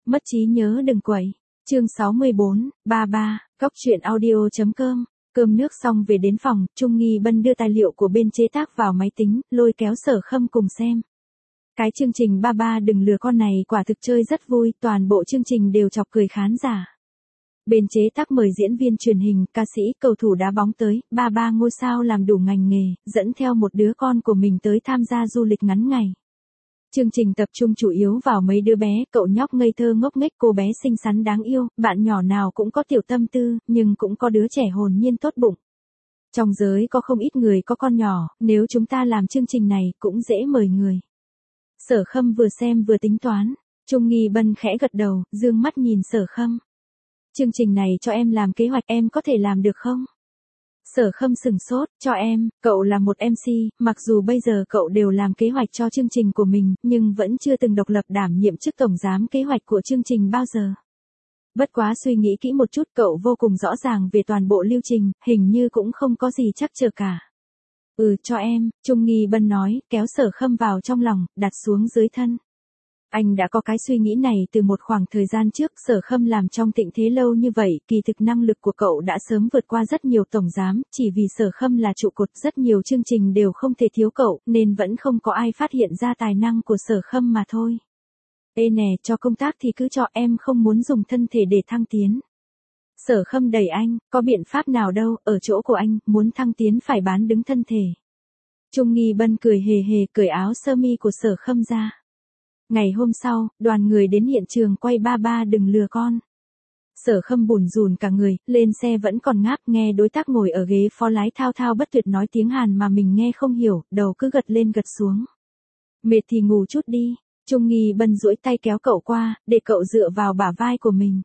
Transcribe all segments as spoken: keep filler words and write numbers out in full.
Mất trí nhớ đừng quậy. Chương sáu mươi bốn, ba ba, Cóc truyện audio chấm com. Cơm nước xong về đến phòng, Trung Nghi Bân đưa tài liệu của bên chế tác vào máy tính, lôi kéo Sở Khâm cùng xem. Cái chương trình ba ba đừng lừa con này quả thực chơi rất vui, toàn bộ chương trình đều chọc cười khán giả. Bên chế tác mời diễn viên truyền hình, ca sĩ, cầu thủ đá bóng tới, ba ba ngôi sao làm đủ ngành nghề, dẫn theo một đứa con của mình tới tham gia du lịch ngắn ngày. Chương trình tập trung chủ yếu vào mấy đứa bé, cậu nhóc ngây thơ ngốc nghếch, cô bé xinh xắn đáng yêu, bạn nhỏ nào cũng có tiểu tâm tư, nhưng cũng có đứa trẻ hồn nhiên tốt bụng. Trong giới có không ít người có con nhỏ, nếu chúng ta làm chương trình này cũng dễ mời người. Sở Khâm vừa xem vừa tính toán, Trung Nghi Bân khẽ gật đầu, dương mắt nhìn Sở Khâm. Chương trình này cho em làm kế hoạch, em có thể làm được không? Sở Khâm sừng sốt, cho em, cậu là một em xê, mặc dù bây giờ cậu đều làm kế hoạch cho chương trình của mình, nhưng vẫn chưa từng độc lập đảm nhiệm chức tổng giám kế hoạch của chương trình bao giờ. Bất quá suy nghĩ kỹ một chút, cậu vô cùng rõ ràng về toàn bộ lưu trình, hình như cũng không có gì trắc trở cả. Ừ, cho em, Trung Nghi Bân nói, kéo Sở Khâm vào trong lòng, đặt xuống dưới thân. Anh đã có cái suy nghĩ này từ một khoảng thời gian trước. Sở Khâm làm trong Tịnh Thế lâu như vậy, kỳ thực năng lực của cậu đã sớm vượt qua rất nhiều tổng giám, chỉ vì Sở Khâm là trụ cột, rất nhiều chương trình đều không thể thiếu cậu, nên vẫn không có ai phát hiện ra tài năng của Sở Khâm mà thôi. Ê nè, cho công tác thì cứ cho, em không muốn dùng thân thể để thăng tiến. Sở Khâm đẩy anh, có biện pháp nào đâu, ở chỗ của anh, muốn thăng tiến phải bán đứng thân thể. Trung Nghi Bân cười hề hề, cởi áo sơ mi của Sở Khâm ra. Ngày hôm sau, đoàn người đến hiện trường quay ba ba đừng lừa con. Sở Khâm bủn rủn cả người, lên xe vẫn còn ngáp, nghe đối tác ngồi ở ghế phó lái thao thao bất tuyệt nói tiếng Hàn mà mình nghe không hiểu, đầu cứ gật lên gật xuống. Mệt thì ngủ chút đi. Trung Nghi Bân duỗi tay kéo cậu qua, để cậu dựa vào bả vai của mình.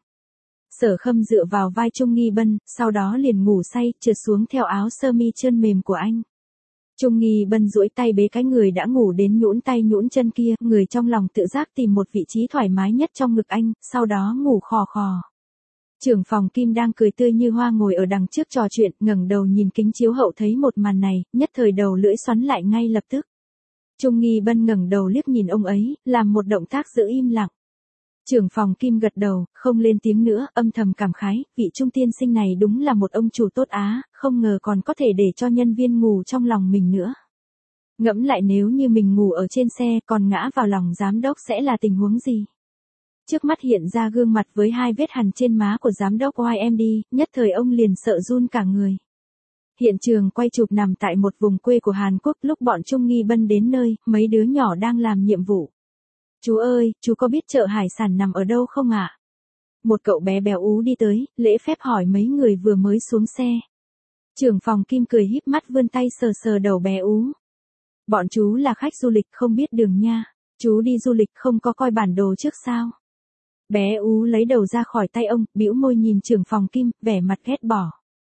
Sở Khâm dựa vào vai Trung Nghi Bân, sau đó liền ngủ say, trượt xuống theo áo sơ mi trơn mềm của anh. Trung Nghi Bân duỗi tay bế cái người đã ngủ đến nhũn tay nhũn chân kia, người trong lòng tự giác tìm một vị trí thoải mái nhất trong ngực anh, sau đó ngủ khò khò. Trưởng phòng Kim đang cười tươi như hoa ngồi ở đằng trước trò chuyện, ngẩng đầu nhìn kính chiếu hậu thấy một màn này, nhất thời đầu lưỡi xoắn lại ngay lập tức. Trung Nghi Bân ngẩng đầu liếc nhìn ông ấy, làm một động tác giữ im lặng. Trưởng phòng Kim gật đầu, không lên tiếng nữa, âm thầm cảm khái, vị Trung tiên sinh này đúng là một ông chủ tốt á, không ngờ còn có thể để cho nhân viên ngủ trong lòng mình nữa. Ngẫm lại nếu như mình ngủ ở trên xe còn ngã vào lòng giám đốc sẽ là tình huống gì? Trước mắt hiện ra gương mặt với hai vết hằn trên má của giám đốc i em đê, nhất thời ông liền sợ run cả người. Hiện trường quay chụp nằm tại một vùng quê của Hàn Quốc, lúc bọn Trung Nghi Bân đến nơi, mấy đứa nhỏ đang làm nhiệm vụ. Chú ơi, chú có biết chợ hải sản nằm ở đâu không ạ? À? Một cậu bé béo ú đi tới, lễ phép hỏi mấy người vừa mới xuống xe. Trưởng phòng Kim cười híp mắt vươn tay sờ sờ đầu bé ú. Bọn chú là khách du lịch không biết đường nha. Chú đi du lịch không có coi bản đồ trước sao? Bé ú lấy đầu ra khỏi tay ông, bĩu môi nhìn trưởng phòng Kim, vẻ mặt ghét bỏ.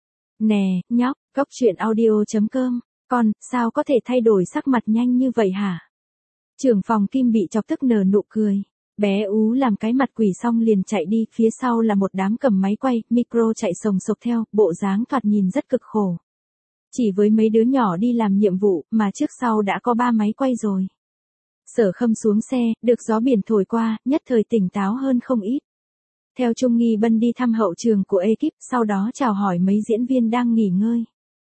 Nè, nhóc, Cóc truyện audio chấm com, con, sao có thể thay đổi sắc mặt nhanh như vậy hả? Trưởng phòng Kim bị chọc tức nở nụ cười. Bé ú làm cái mặt quỷ xong liền chạy đi, phía sau là một đám cầm máy quay, micro chạy sồng sộc theo, bộ dáng thoạt nhìn rất cực khổ. Chỉ với mấy đứa nhỏ đi làm nhiệm vụ, mà trước sau đã có ba máy quay rồi. Sở Khâm xuống xe, được gió biển thổi qua, nhất thời tỉnh táo hơn không ít. Theo Trung Nghi Bân đi thăm hậu trường của ekip, sau đó chào hỏi mấy diễn viên đang nghỉ ngơi.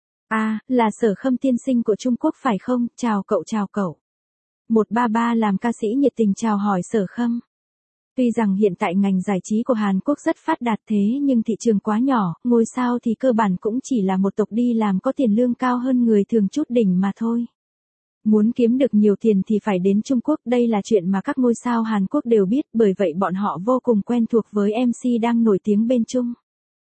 À, là Sở Khâm tiên sinh của Trung Quốc phải không, chào cậu chào cậu. Một ba ba làm ca sĩ nhiệt tình chào hỏi Sở Khâm. Tuy rằng hiện tại ngành giải trí của Hàn Quốc rất phát đạt thế nhưng thị trường quá nhỏ, ngôi sao thì cơ bản cũng chỉ là một tộc đi làm có tiền lương cao hơn người thường chút đỉnh mà thôi. Muốn kiếm được nhiều tiền thì phải đến Trung Quốc, đây là chuyện mà các ngôi sao Hàn Quốc đều biết, bởi vậy bọn họ vô cùng quen thuộc với em xê đang nổi tiếng bên Trung.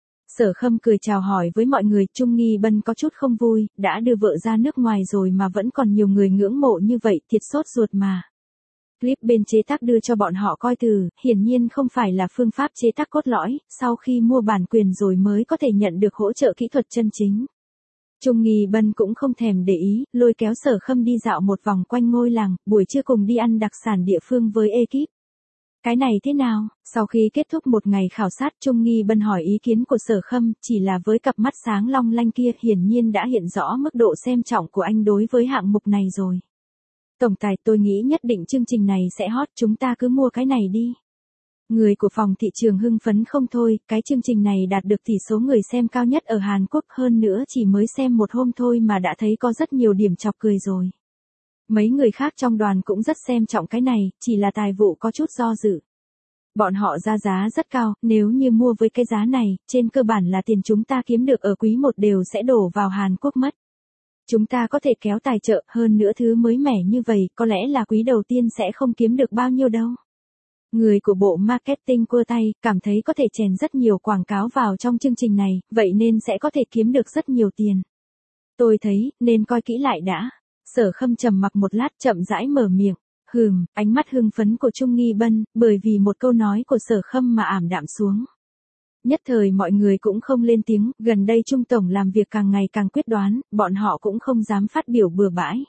Sở Khâm cười chào hỏi với mọi người, Trung Nghi Bân có chút không vui, đã đưa vợ ra nước ngoài rồi mà vẫn còn nhiều người ngưỡng mộ như vậy, thiệt sốt ruột mà. Clip bên chế tác đưa cho bọn họ coi từ, hiển nhiên không phải là phương pháp chế tác cốt lõi, sau khi mua bản quyền rồi mới có thể nhận được hỗ trợ kỹ thuật chân chính. Trung Nghi Bân cũng không thèm để ý, lôi kéo Sở Khâm đi dạo một vòng quanh ngôi làng, buổi trưa cùng đi ăn đặc sản địa phương với ekip. Cái này thế nào? Sau khi kết thúc một ngày khảo sát, Trung Nghi Bân hỏi ý kiến của Sở Khâm, chỉ là với cặp mắt sáng long lanh kia hiển nhiên đã hiện rõ mức độ xem trọng của anh đối với hạng mục này rồi. Tổng tài, tôi nghĩ nhất định chương trình này sẽ hot, chúng ta cứ mua cái này đi. Người của phòng thị trường hưng phấn không thôi, cái chương trình này đạt được tỷ số người xem cao nhất ở Hàn Quốc, hơn nữa chỉ mới xem một hôm thôi mà đã thấy có rất nhiều điểm chọc cười rồi. Mấy người khác trong đoàn cũng rất xem trọng cái này, chỉ là tài vụ có chút do dự. Bọn họ ra giá rất cao, nếu như mua với cái giá này, trên cơ bản là tiền chúng ta kiếm được ở quý một đều sẽ đổ vào Hàn Quốc mất. Chúng ta có thể kéo tài trợ, hơn nữa thứ mới mẻ như vậy, có lẽ là quý đầu tiên sẽ không kiếm được bao nhiêu đâu. Người của bộ marketing cua tay, cảm thấy có thể chèn rất nhiều quảng cáo vào trong chương trình này, vậy nên sẽ có thể kiếm được rất nhiều tiền. Tôi thấy, nên coi kỹ lại đã. Sở Khâm trầm mặc một lát chậm rãi mở miệng. Hừm, ánh mắt hưng phấn của Trung Nghi Bân, bởi vì một câu nói của Sở Khâm mà ảm đạm xuống. Nhất thời mọi người cũng không lên tiếng, gần đây Trung Tổng làm việc càng ngày càng quyết đoán, bọn họ cũng không dám phát biểu bừa bãi.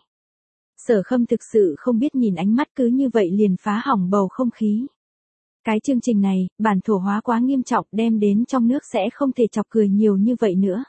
Sở Khâm thực sự không biết nhìn ánh mắt cứ như vậy liền phá hỏng bầu không khí. Cái chương trình này, bản thổ hóa quá nghiêm trọng, đem đến trong nước sẽ không thể chọc cười nhiều như vậy nữa.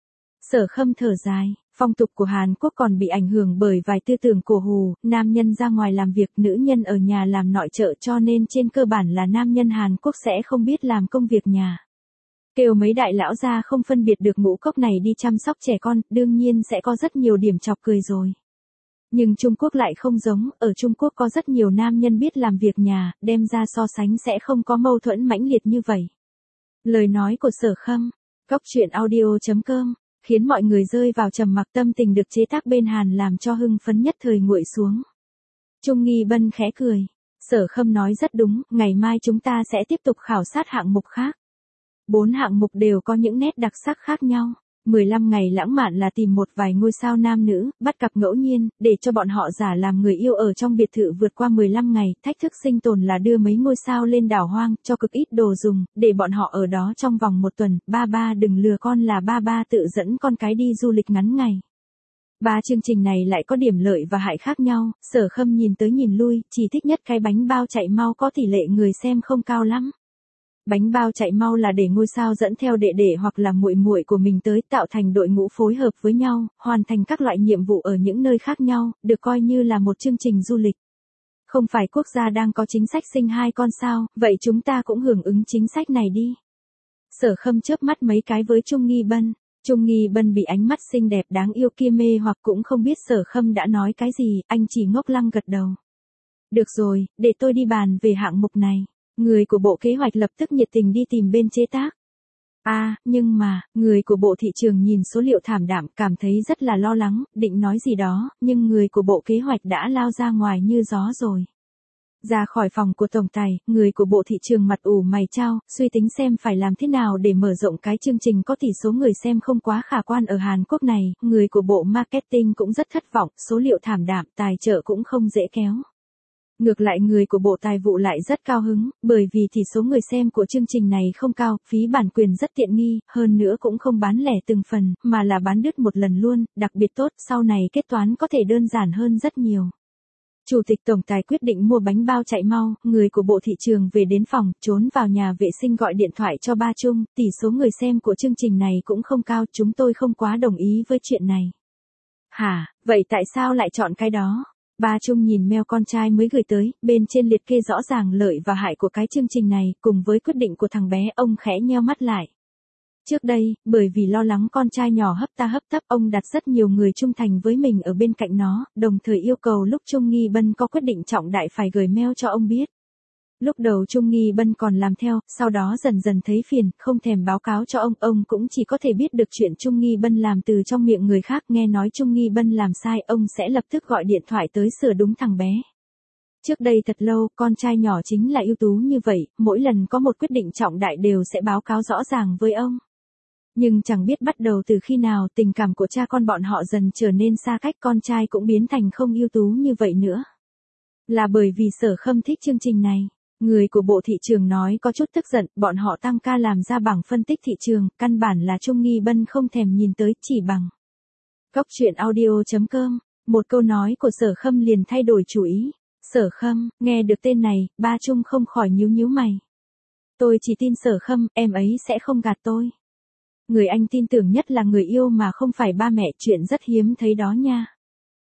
Sở Khâm thở dài, phong tục của Hàn Quốc còn bị ảnh hưởng bởi vài tư tưởng cổ hủ, nam nhân ra ngoài làm việc, nữ nhân ở nhà làm nội trợ, cho nên trên cơ bản là nam nhân Hàn Quốc sẽ không biết làm công việc nhà. Kêu mấy đại lão gia không phân biệt được ngũ cốc này đi chăm sóc trẻ con, đương nhiên sẽ có rất nhiều điểm chọc cười rồi. Nhưng Trung Quốc lại không giống, ở Trung Quốc có rất nhiều nam nhân biết làm việc nhà, đem ra so sánh sẽ không có mâu thuẫn mãnh liệt như vậy. Lời nói của Sở Khâm, góc truyện audio chấm com, khiến mọi người rơi vào trầm mặc, tâm tình được chế tác bên Hàn làm cho hưng phấn nhất thời nguội xuống. Trung Nghi Bân khẽ cười, Sở Khâm nói rất đúng, ngày mai chúng ta sẽ tiếp tục khảo sát hạng mục khác. Bốn hạng mục đều có những nét đặc sắc khác nhau. mười lăm ngày lãng mạn là tìm một vài ngôi sao nam nữ, bắt cặp ngẫu nhiên, để cho bọn họ giả làm người yêu ở trong biệt thự vượt qua mười lăm ngày, thách thức sinh tồn là đưa mấy ngôi sao lên đảo hoang, cho cực ít đồ dùng, để bọn họ ở đó trong vòng một tuần, ba ba đừng lừa con là ba ba tự dẫn con cái đi du lịch ngắn ngày. Ba chương trình này lại có điểm lợi và hại khác nhau, Sở Khâm nhìn tới nhìn lui, chỉ thích nhất cái bánh bao chạy mau có tỷ lệ người xem không cao lắm. Bánh bao chạy mau là để ngôi sao dẫn theo đệ đệ hoặc là muội muội của mình tới, tạo thành đội ngũ phối hợp với nhau, hoàn thành các loại nhiệm vụ ở những nơi khác nhau, được coi như là một chương trình du lịch. Không phải quốc gia đang có chính sách sinh hai con sao, vậy chúng ta cũng hưởng ứng chính sách này đi. Sở Khâm chớp mắt mấy cái với Trung Nghi Bân. Trung Nghi Bân bị ánh mắt xinh đẹp đáng yêu kia mê hoặc cũng không biết Sở Khâm đã nói cái gì, anh chỉ ngốc lăng gật đầu. Được rồi, để tôi đi bàn về hạng mục này. Người của bộ kế hoạch lập tức nhiệt tình đi tìm bên chế tác. À, nhưng mà, người của bộ thị trường nhìn số liệu thảm đạm, cảm thấy rất là lo lắng, định nói gì đó, nhưng người của bộ kế hoạch đã lao ra ngoài như gió rồi. Ra khỏi phòng của tổng tài, người của bộ thị trường mặt ủ mày chao, suy tính xem phải làm thế nào để mở rộng cái chương trình có tỷ số người xem không quá khả quan ở Hàn Quốc này, người của bộ marketing cũng rất thất vọng, số liệu thảm đạm, tài trợ cũng không dễ kéo. Ngược lại người của bộ tài vụ lại rất cao hứng, bởi vì tỷ số người xem của chương trình này không cao, phí bản quyền rất tiện nghi, hơn nữa cũng không bán lẻ từng phần, mà là bán đứt một lần luôn, đặc biệt tốt, sau này kết toán có thể đơn giản hơn rất nhiều. Chủ tịch tổng tài quyết định mua bánh bao chạy mau, người của bộ thị trường về đến phòng, trốn vào nhà vệ sinh gọi điện thoại cho ba Trung, tỷ số người xem của chương trình này cũng không cao, chúng tôi không quá đồng ý với chuyện này. Hả, vậy tại sao lại chọn cái đó? Ba Trung nhìn mail con trai mới gửi tới, bên trên liệt kê rõ ràng lợi và hại của cái chương trình này, cùng với quyết định của thằng bé, ông khẽ nheo mắt lại. Trước đây, bởi vì lo lắng con trai nhỏ hấp ta hấp tấp, ông đặt rất nhiều người trung thành với mình ở bên cạnh nó, đồng thời yêu cầu lúc Trung Nghi Bân có quyết định trọng đại phải gửi mail cho ông biết. Lúc đầu Trung Nghi Bân còn làm theo, sau đó dần dần thấy phiền, không thèm báo cáo cho ông, ông cũng chỉ có thể biết được chuyện Trung Nghi Bân làm từ trong miệng người khác, nghe nói Trung Nghi Bân làm sai, ông sẽ lập tức gọi điện thoại tới sửa đúng thằng bé. Trước đây thật lâu, con trai nhỏ chính là ưu tú như vậy, mỗi lần có một quyết định trọng đại đều sẽ báo cáo rõ ràng với ông. Nhưng chẳng biết bắt đầu từ khi nào, tình cảm của cha con bọn họ dần trở nên xa cách, con trai cũng biến thành không ưu tú như vậy nữa. Là bởi vì Sở Khâm thích chương trình này. Người của bộ thị trường nói có chút tức giận, bọn họ tăng ca làm ra bảng phân tích thị trường, căn bản là Trung Nghi Bân không thèm nhìn tới, chỉ bằng. Góc truyện audio chấm com, một câu nói của Sở Khâm liền thay đổi chủ ý. Sở Khâm, nghe được tên này, ba Trung không khỏi nhíu nhíu mày. Tôi chỉ tin Sở Khâm, em ấy sẽ không gạt tôi. Người anh tin tưởng nhất là người yêu mà không phải ba mẹ, chuyện rất hiếm thấy đó nha.